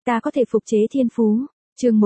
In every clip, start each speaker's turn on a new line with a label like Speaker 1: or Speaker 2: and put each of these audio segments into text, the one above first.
Speaker 1: Ta có thể phục chế thiên phú. Chương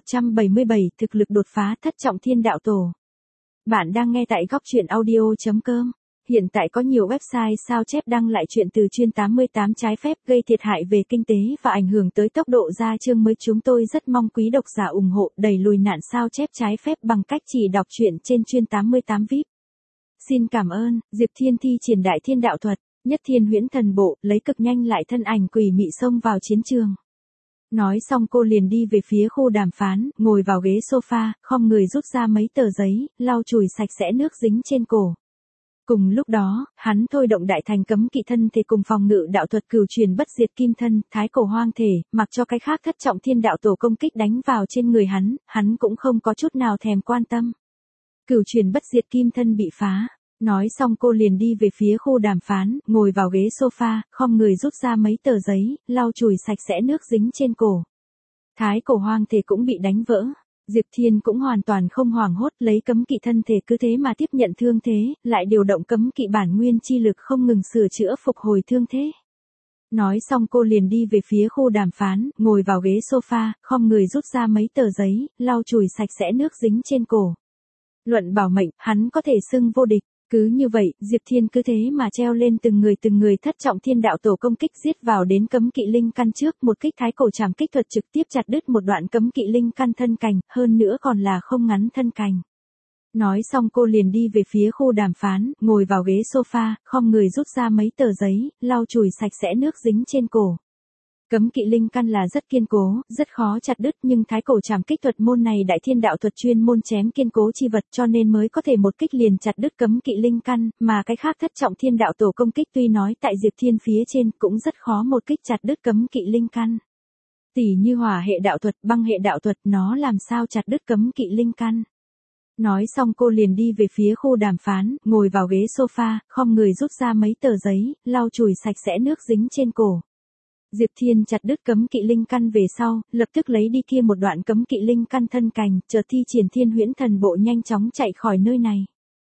Speaker 1: 1177, thực lực đột phá thất trọng thiên đạo tổ. Bạn đang nghe tại Góc Truyện Audio.com. Hiện tại có nhiều website sao chép đăng lại chuyện từ chuyên 88 trái phép gây thiệt hại về kinh tế và ảnh hưởng tới tốc độ ra chương mới. Chúng tôi rất mong quý độc giả ủng hộ đẩy lùi nạn sao chép trái phép bằng cách chỉ đọc truyện trên chuyên 88 VIP. Xin cảm ơn. Diệp Thiên thi triển đại thiên đạo thuật, nhất thiên huyễn thần bộ, lấy cực nhanh lại thân ảnh quỷ mị xông vào chiến trường. Nói xong cô liền đi về phía khu đàm phán, ngồi vào ghế sofa, khom người rút ra mấy tờ giấy, lau chùi sạch sẽ nước dính trên cổ. Cùng lúc đó, hắn thôi động đại thành cấm kỵ thân thể cùng phòng ngự đạo thuật cửu truyền bất diệt kim thân, thái cổ hoang thể, mặc cho cái khác thất trọng thiên đạo tổ công kích đánh vào trên người hắn cũng không có chút nào thèm quan tâm. Cửu truyền bất diệt kim thân bị phá. Nói xong cô liền đi về phía khu đàm phán, ngồi vào ghế sofa, khom người rút ra mấy tờ giấy, lau chùi sạch sẽ nước dính trên cổ. Thái cổ hoang thể cũng bị đánh vỡ. Diệp Thiên cũng hoàn toàn không hoảng hốt, lấy cấm kỵ thân thể cứ thế mà tiếp nhận thương thế, lại điều động cấm kỵ bản nguyên chi lực không ngừng sửa chữa phục hồi thương thế. Nói xong cô liền đi về phía khu đàm phán, ngồi vào ghế sofa, khom người rút ra mấy tờ giấy, lau chùi sạch sẽ nước dính trên cổ. Luận bảo mệnh, hắn có thể xưng vô địch. Cứ như vậy, Diệp Thiên cứ thế mà treo lên từng người thất trọng thiên đạo tổ công kích giết vào đến cấm kỵ linh căn trước, một kích thái cổ trảm kích thuật trực tiếp chặt đứt một đoạn cấm kỵ linh căn thân cành, hơn nữa còn là không ngắn thân cành. Nói xong cô liền đi về phía khu đàm phán, ngồi vào ghế sofa, khom người rút ra mấy tờ giấy, lau chùi sạch sẽ nước dính trên cổ. Cấm kỵ linh căn là rất kiên cố, rất khó chặt đứt, nhưng thái cổ trảm kích thuật môn này đại thiên đạo thuật chuyên môn chém kiên cố chi vật, cho nên mới có thể một kích liền chặt đứt cấm kỵ linh căn, mà cái khác thất trọng thiên đạo tổ công kích tuy nói tại Diệp Thiên phía trên cũng rất khó một kích chặt đứt cấm kỵ linh căn. Tỉ như hỏa hệ đạo thuật, băng hệ đạo thuật, nó làm sao chặt đứt cấm kỵ linh căn. Nói xong cô liền đi về phía khu đàm phán, ngồi vào ghế sofa, khom người rút ra mấy tờ giấy, lau chùi sạch sẽ nước dính trên cổ. Diệp Thiên chặt đứt cấm kỵ linh căn về sau, lập tức lấy đi kia một đoạn cấm kỵ linh căn thân cành, chợt thi triển thiên huyễn thần bộ nhanh chóng chạy khỏi nơi này.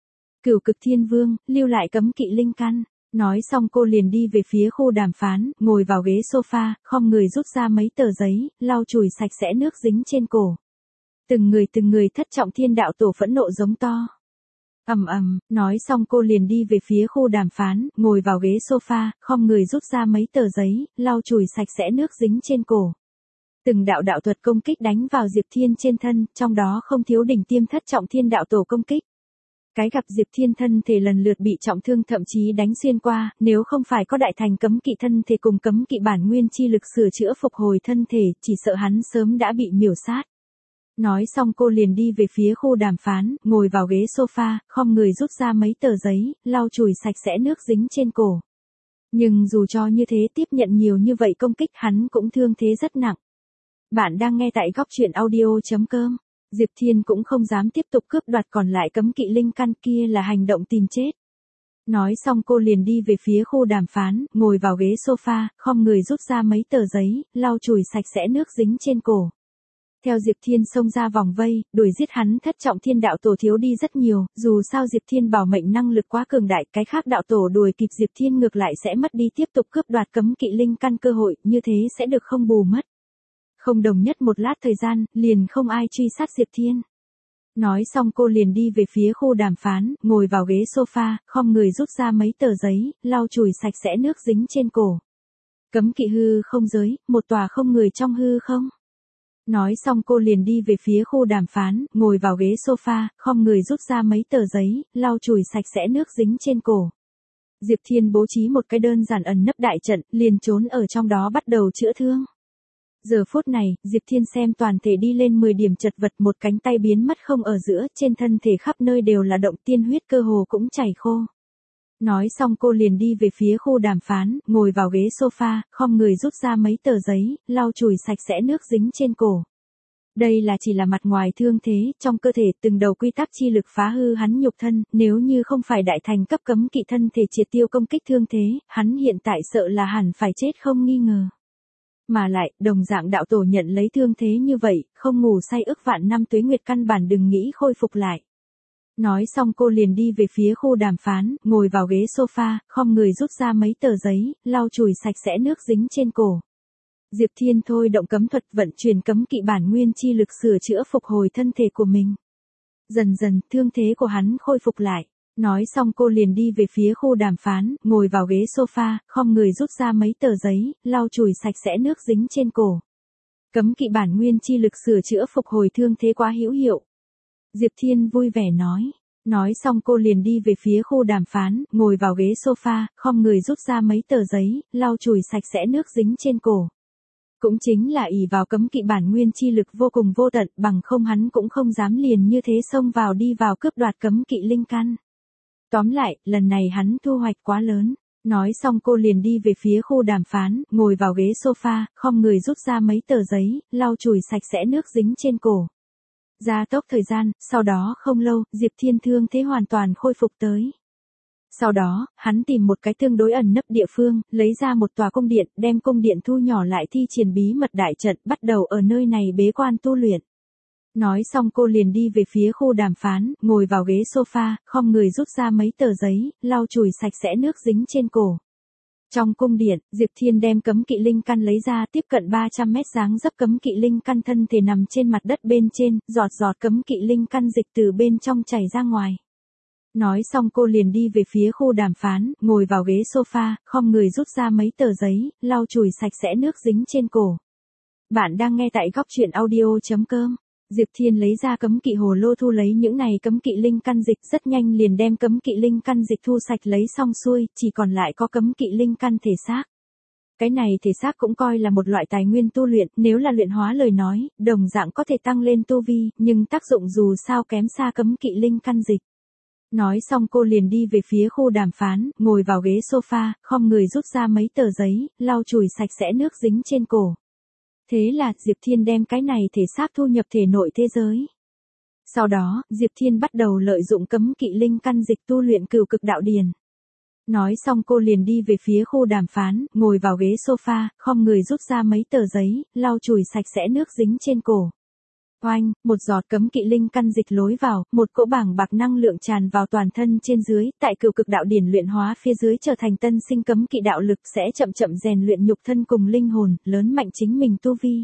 Speaker 1: Cửu cực thiên vương, lưu lại cấm kỵ linh căn. Nói xong cô liền đi về phía khu đàm phán, ngồi vào ghế sofa, khom người rút ra mấy tờ giấy, lau chùi sạch sẽ nước dính trên cổ. Từng người thất trọng thiên đạo tổ phẫn nộ giống to. Nói xong cô liền đi về phía khu đàm phán, ngồi vào ghế sofa, khom người rút ra mấy tờ giấy, lau chùi sạch sẽ nước dính trên cổ. Từng đạo thuật công kích đánh vào Diệp Thiên trên thân, trong đó không thiếu đỉnh tiêm thất trọng thiên đạo tổ công kích. Cái gặp Diệp Thiên thân thể lần lượt bị trọng thương, thậm chí đánh xuyên qua, nếu không phải có đại thành cấm kỵ thân thể cùng cấm kỵ bản nguyên chi lực sửa chữa phục hồi thân thể, chỉ sợ hắn sớm đã bị miểu sát. Nói xong cô liền đi về phía khu đàm phán, ngồi vào ghế sofa, khom người rút ra mấy tờ giấy, lau chùi sạch sẽ nước dính trên cổ. Nhưng dù cho như thế, tiếp nhận nhiều như vậy công kích, hắn cũng thương thế rất nặng. Bạn đang nghe tại Góc Truyện Audio.com. Diệp Thiên cũng không dám tiếp tục cướp đoạt còn lại cấm kỵ linh căn, kia là hành động tìm chết. Nói xong cô liền đi về phía khu đàm phán, ngồi vào ghế sofa, khom người rút ra mấy tờ giấy, lau chùi sạch sẽ nước dính trên cổ. Theo Diệp Thiên xông ra vòng vây, đuổi giết hắn thất trọng thiên đạo tổ thiếu đi rất nhiều, dù sao Diệp Thiên bảo mệnh năng lực quá cường đại, cái khác đạo tổ đuổi kịp Diệp Thiên ngược lại sẽ mất đi tiếp tục cướp đoạt cấm kỵ linh căn cơ hội, như thế sẽ được không bù mất. Không đồng nhất một lát thời gian, liền không ai truy sát Diệp Thiên. Nói xong cô liền đi về phía khu đàm phán, ngồi vào ghế sofa, khom người rút ra mấy tờ giấy, lau chùi sạch sẽ nước dính trên cổ. Cấm kỵ hư không giới, một tòa không người trong hư không. Nói xong cô liền đi về phía khu đàm phán, ngồi vào ghế sofa, khom người rút ra mấy tờ giấy, lau chùi sạch sẽ nước dính trên cổ. Diệp Thiên bố trí một cái đơn giản ẩn nấp đại trận, liền trốn ở trong đó bắt đầu chữa thương. Giờ phút này, Diệp Thiên xem toàn thể đi lên 10 điểm chật vật, một cánh tay biến mất không ở giữa, trên thân thể khắp nơi đều là động, tiên huyết cơ hồ cũng chảy khô. Nói xong cô liền đi về phía khu đàm phán, ngồi vào ghế sofa, khom người rút ra mấy tờ giấy, lau chùi sạch sẽ nước dính trên cổ. Đây là chỉ là mặt ngoài thương thế, trong cơ thể từng đầu quy tắc chi lực phá hư hắn nhục thân, nếu như không phải đại thành cấp cấm kỵ thân thể triệt tiêu công kích thương thế, hắn hiện tại sợ là hẳn phải chết không nghi ngờ. Mà lại, đồng dạng đạo tổ nhận lấy thương thế như vậy, không ngủ say ức vạn năm tuế nguyệt căn bản đừng nghĩ khôi phục lại. Nói xong cô liền đi về phía khu đàm phán, ngồi vào ghế sofa, khom người rút ra mấy tờ giấy, lau chùi sạch sẽ nước dính trên cổ. Diệp Thiên thôi động cấm thuật vận chuyển cấm kỵ bản nguyên chi lực sửa chữa phục hồi thân thể của mình. Dần dần, thương thế của hắn khôi phục lại. Nói xong cô liền đi về phía khu đàm phán, ngồi vào ghế sofa, khom người rút ra mấy tờ giấy, lau chùi sạch sẽ nước dính trên cổ. Cấm kỵ bản nguyên chi lực sửa chữa phục hồi thương thế quá hữu hiệu. Diệp Thiên vui vẻ nói. Nói xong cô liền đi về phía khu đàm phán, ngồi vào ghế sofa, khom người rút ra mấy tờ giấy, lau chùi sạch sẽ nước dính trên cổ. Cũng chính là ỷ vào cấm kỵ bản nguyên chi lực vô cùng vô tận, bằng không hắn cũng không dám liền như thế xông vào đi vào cướp đoạt cấm kỵ linh căn. Tóm lại, lần này hắn thu hoạch quá lớn. Nói xong cô liền đi về phía khu đàm phán, ngồi vào ghế sofa, khom người rút ra mấy tờ giấy, lau chùi sạch sẽ nước dính trên cổ. Gia tốc thời gian, sau đó không lâu, Diệp Thiên thương thế hoàn toàn khôi phục tới. Sau đó, hắn tìm một cái tương đối ẩn nấp địa phương, lấy ra một tòa cung điện, đem cung điện thu nhỏ lại thi triển bí mật đại trận, bắt đầu ở nơi này bế quan tu luyện. Nói xong cô liền đi về phía khu đàm phán, ngồi vào ghế sofa, khom người rút ra mấy tờ giấy, lau chùi sạch sẽ nước dính trên cổ. Trong cung điện, Diệp Thiên đem cấm kỵ linh căn lấy ra, tiếp cận 300 mét dáng dấp cấm kỵ linh căn thân thể nằm trên mặt đất bên trên, giọt giọt cấm kỵ linh căn dịch từ bên trong chảy ra ngoài. Nói xong cô liền đi về phía khu đàm phán, ngồi vào ghế sofa, khom người rút ra mấy tờ giấy, lau chùi sạch sẽ nước dính trên cổ. Bạn đang nghe tại góc truyện audio.com. Diệp Thiên lấy ra cấm kỵ hồ lô thu lấy những này cấm kỵ linh căn dịch, rất nhanh liền đem cấm kỵ linh căn dịch thu sạch lấy xong xuôi, chỉ còn lại có cấm kỵ linh căn thể xác. Cái này thể xác cũng coi là một loại tài nguyên tu luyện, nếu là luyện hóa lời nói, đồng dạng có thể tăng lên tu vi, nhưng tác dụng dù sao kém xa cấm kỵ linh căn dịch. Nói xong cô liền đi về phía khu đàm phán, ngồi vào ghế sofa, khom người rút ra mấy tờ giấy, lau chùi sạch sẽ nước dính trên cổ. Thế là, Diệp Thiên đem cái này thể xác thu nhập thể nội thế giới. Sau đó, Diệp Thiên bắt đầu lợi dụng cấm kỵ linh căn dịch tu luyện cửu cực đạo điển. Nói xong cô liền đi về phía khu đàm phán, ngồi vào ghế sofa, khom người rút ra mấy tờ giấy, lau chùi sạch sẽ nước dính trên cổ. Oanh, một giọt cấm kỵ linh căn dịch lối vào, một cỗ bảng bạc năng lượng tràn vào toàn thân trên dưới, tại cửu cực đạo điển luyện hóa phía dưới trở thành tân sinh cấm kỵ đạo lực sẽ chậm chậm rèn luyện nhục thân cùng linh hồn, lớn mạnh chính mình tu vi.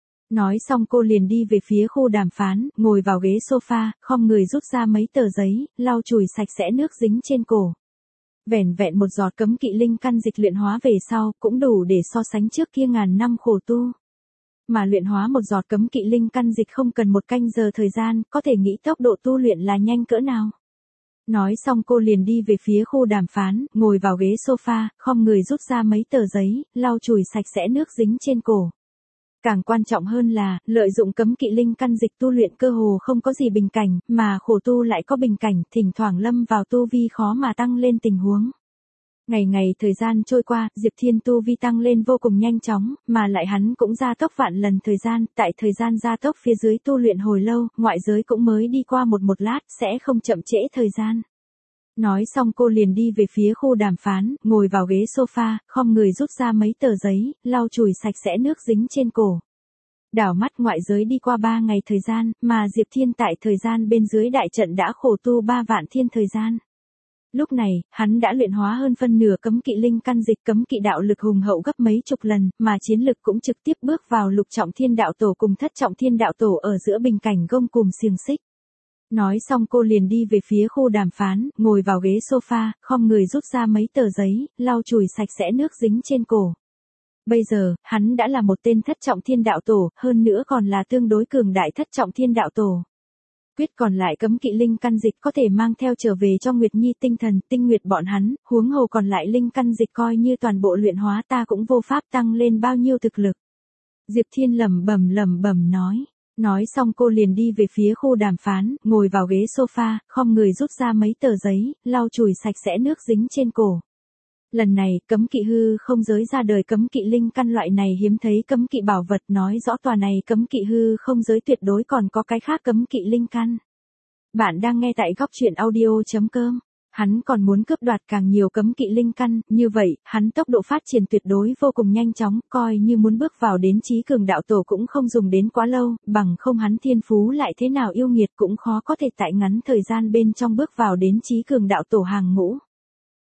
Speaker 1: Nói xong cô liền đi về phía khu đàm phán, ngồi vào ghế sofa, khom người rút ra mấy tờ giấy, lau chùi sạch sẽ nước dính trên cổ. Vẻn vẹn một giọt cấm kỵ linh căn dịch luyện hóa về sau, cũng đủ để so sánh trước kia ngàn năm khổ tu. Mà luyện hóa một giọt cấm kỵ linh căn dịch không cần 1 canh giờ thời gian, có thể nghĩ tốc độ tu luyện là nhanh cỡ nào. Nói xong cô liền đi về phía khu đàm phán, ngồi vào ghế sofa, khom người rút ra mấy tờ giấy, lau chùi sạch sẽ nước dính trên cổ. Càng quan trọng hơn là, lợi dụng cấm kỵ linh căn dịch tu luyện cơ hồ không có gì bình cảnh, mà khổ tu lại có bình cảnh, thỉnh thoảng lâm vào tu vi khó mà tăng lên tình huống. Ngày ngày thời gian trôi qua, Diệp Thiên tu vi tăng lên vô cùng nhanh chóng, mà lại hắn cũng gia tốc vạn lần thời gian, tại thời gian gia tốc phía dưới tu luyện hồi lâu, ngoại giới cũng mới đi qua một lát, sẽ không chậm trễ thời gian. Nói xong cô liền đi về phía khu đàm phán, ngồi vào ghế sofa, khom người rút ra mấy tờ giấy, lau chùi sạch sẽ nước dính trên cổ. Đảo mắt ngoại giới đi qua 3 ngày thời gian, mà Diệp Thiên tại thời gian bên dưới đại trận đã khổ tu 3 vạn thiên thời gian. Lúc này, hắn đã luyện hóa hơn phân nửa cấm kỵ linh căn dịch, cấm kỵ đạo lực hùng hậu gấp mấy chục lần, mà chiến lực cũng trực tiếp bước vào lục trọng thiên đạo tổ cùng thất trọng thiên đạo tổ ở giữa bình cảnh gông cùm xiềng xích. Nói xong cô liền đi về phía khu đàm phán, ngồi vào ghế sofa, khom người rút ra mấy tờ giấy, lau chùi sạch sẽ nước dính trên cổ. Bây giờ, hắn đã là một tên thất trọng thiên đạo tổ, hơn nữa còn là tương đối cường đại thất trọng thiên đạo tổ. Quyết còn lại cấm kỵ linh căn dịch có thể mang theo trở về cho Nguyệt Nhi tinh thần, tinh nguyệt bọn hắn, huống hồ còn lại linh căn dịch coi như toàn bộ luyện hóa ta cũng vô pháp tăng lên bao nhiêu thực lực. Diệp Thiên lẩm bẩm nói. Nói xong cô liền đi về phía khu đàm phán, ngồi vào ghế sofa, khom người rút ra mấy tờ giấy, lau chùi sạch sẽ nước dính trên cổ. Lần này, cấm kỵ hư không giới ra đời cấm kỵ linh căn loại này hiếm thấy cấm kỵ bảo vật, nói rõ tòa này cấm kỵ hư không giới tuyệt đối còn có cái khác cấm kỵ linh căn. Bạn đang nghe tại góc truyện audio.com. Hắn còn muốn cướp đoạt càng nhiều cấm kỵ linh căn, như vậy, hắn tốc độ phát triển tuyệt đối vô cùng nhanh chóng, coi như muốn bước vào đến chí cường đạo tổ cũng không dùng đến quá lâu, bằng không hắn thiên phú lại thế nào yêu nghiệt cũng khó có thể tại ngắn thời gian bên trong bước vào đến chí cường đạo tổ hàng ngũ.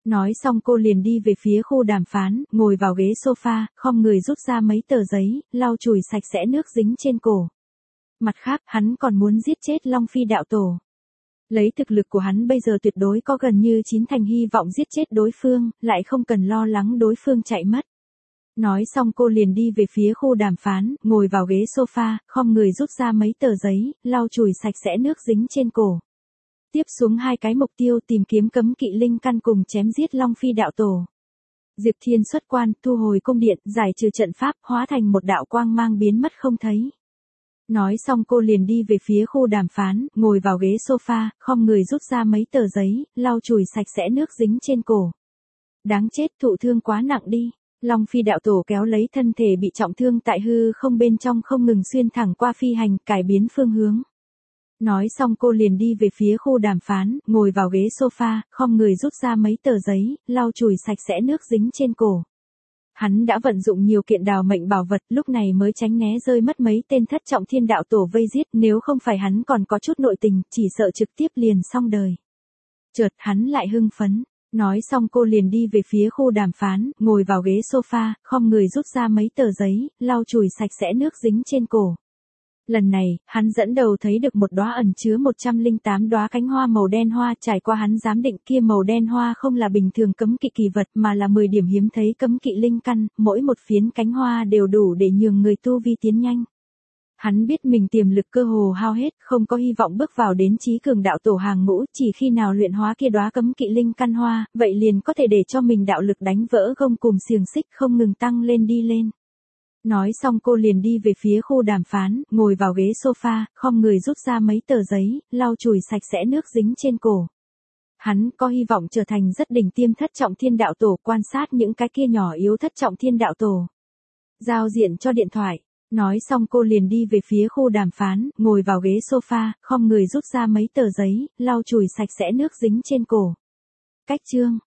Speaker 1: Nói xong cô liền đi về phía khu đàm phán, ngồi vào ghế sofa, khom người rút ra mấy tờ giấy, lau chùi sạch sẽ nước dính trên cổ. Mặt khác, hắn còn muốn giết chết Long Phi đạo tổ. Lấy thực lực của hắn bây giờ tuyệt đối có gần như 9 thành hy vọng giết chết đối phương, lại không cần lo lắng đối phương chạy mất. Nói xong cô liền đi về phía khu đàm phán, ngồi vào ghế sofa, khom người rút ra mấy tờ giấy, lau chùi sạch sẽ nước dính trên cổ. Tiếp xuống 2 cái mục tiêu tìm kiếm cấm kỵ linh căn cùng chém giết Long Phi đạo tổ. Diệp Thiên xuất quan, thu hồi cung điện, giải trừ trận pháp, hóa thành một đạo quang mang biến mất không thấy. Nói xong cô liền đi về phía khu đàm phán, ngồi vào ghế sofa, khom người rút ra mấy tờ giấy, lau chùi sạch sẽ nước dính trên cổ. Đáng chết, thụ thương quá nặng đi. Long Phi đạo tổ kéo lấy thân thể bị trọng thương tại hư không bên trong không ngừng xuyên thẳng qua phi hành, cải biến phương hướng. Nói xong cô liền đi về phía khu đàm phán, ngồi vào ghế sofa, khom người rút ra mấy tờ giấy, lau chùi sạch sẽ nước dính trên cổ. Hắn đã vận dụng nhiều kiện đào mệnh bảo vật, lúc này mới tránh né rơi mất mấy tên thất trọng thiên đạo tổ vây giết, nếu không phải hắn còn có chút nội tình, chỉ sợ trực tiếp liền xong đời. Chợt hắn lại hưng phấn. Nói xong cô liền đi về phía khu đàm phán, ngồi vào ghế sofa, khom người rút ra mấy tờ giấy, lau chùi sạch sẽ nước dính trên cổ. Lần này, hắn dẫn đầu thấy được một đóa ẩn chứa 108 đóa cánh hoa màu đen hoa, trải qua hắn giám định kia màu đen hoa không là bình thường cấm kỵ kỳ vật mà là 10 điểm hiếm thấy cấm kỵ linh căn, mỗi một phiến cánh hoa đều đủ để nhường người tu vi tiến nhanh. Hắn biết mình tiềm lực cơ hồ hao hết, không có hy vọng bước vào đến chí cường đạo tổ hàng ngũ, chỉ khi nào luyện hóa kia đóa cấm kỵ linh căn hoa, vậy liền có thể để cho mình đạo lực đánh vỡ gông cùm xiềng xích không ngừng tăng lên đi lên. Nói xong cô liền đi về phía khu đàm phán, ngồi vào ghế sofa, khom người rút ra mấy tờ giấy, lau chùi sạch sẽ nước dính trên cổ. Hắn có hy vọng trở thành rất đỉnh tiêm thất trọng thiên đạo tổ, quan sát những cái kia nhỏ yếu thất trọng thiên đạo tổ. Giao diện cho điện thoại. Nói xong cô liền đi về phía khu đàm phán, ngồi vào ghế sofa, khom người rút ra mấy tờ giấy, lau chùi sạch sẽ nước dính trên cổ. Cách chương